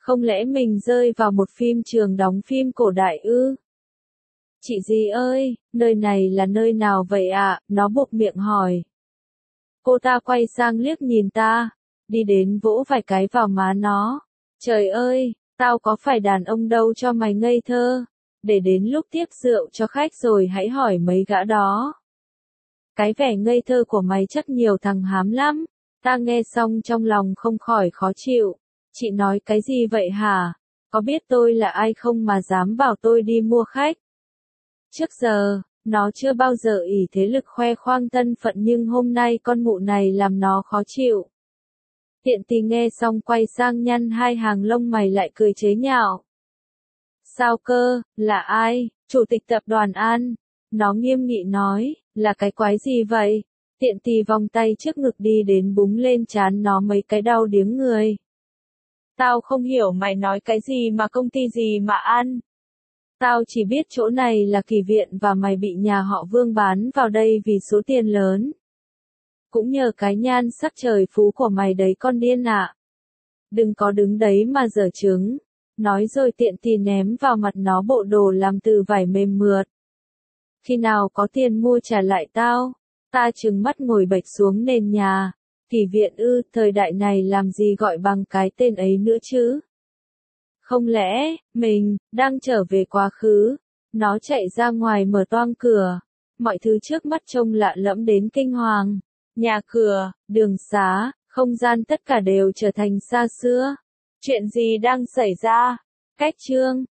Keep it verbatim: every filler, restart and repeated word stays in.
Không lẽ mình rơi vào một phim trường đóng phim cổ đại ư? Chị dì ơi, nơi này là nơi nào vậy ạ? Nó buộc miệng hỏi. Cô ta quay sang liếc nhìn ta, đi đến vỗ vài cái vào má nó. Trời ơi, tao có phải đàn ông đâu cho mày ngây thơ. Để đến lúc tiếp rượu cho khách rồi hãy hỏi mấy gã đó. Cái vẻ ngây thơ của mày chắc nhiều thằng hám lắm. Ta nghe xong trong lòng không khỏi khó chịu. Chị nói cái gì vậy hả? Có biết tôi là ai không mà dám bảo tôi đi mua khách? Trước giờ, nó chưa bao giờ ỷ thế lực khoe khoang thân phận nhưng hôm nay con mụ này làm nó khó chịu. Tiện tì nghe xong quay sang nhăn hai hàng lông mày lại cười chế nhạo. Sao cơ, là ai? Chủ tịch tập đoàn An. Nó nghiêm nghị nói, là cái quái gì vậy? Tiện tì vòng tay trước ngực đi đến búng lên trán nó mấy cái đau điếng người. Tao không hiểu mày nói cái gì mà công ty gì mà An. Tao chỉ biết chỗ này là Kỳ Viện và mày bị nhà họ Vương bán vào đây vì số tiền lớn. Cũng nhờ cái nhan sắc trời phú của mày đấy con điên ạ. Đừng có đứng đấy mà giở trứng. Nói rồi tiện tì ném vào mặt nó bộ đồ làm từ vải mềm mượt. Khi nào có tiền mua trả lại tao. Ta trừng mắt ngồi bệt xuống nền nhà. Kỳ Viện ư, thời đại này làm gì gọi bằng cái tên ấy nữa chứ? Không lẽ, mình, đang trở về quá khứ? Nó chạy ra ngoài mở toang cửa. Mọi thứ trước mắt trông lạ lẫm đến kinh hoàng. Nhà cửa, đường xá, không gian tất cả đều trở thành xa xưa. Chuyện gì đang xảy ra? Cách chương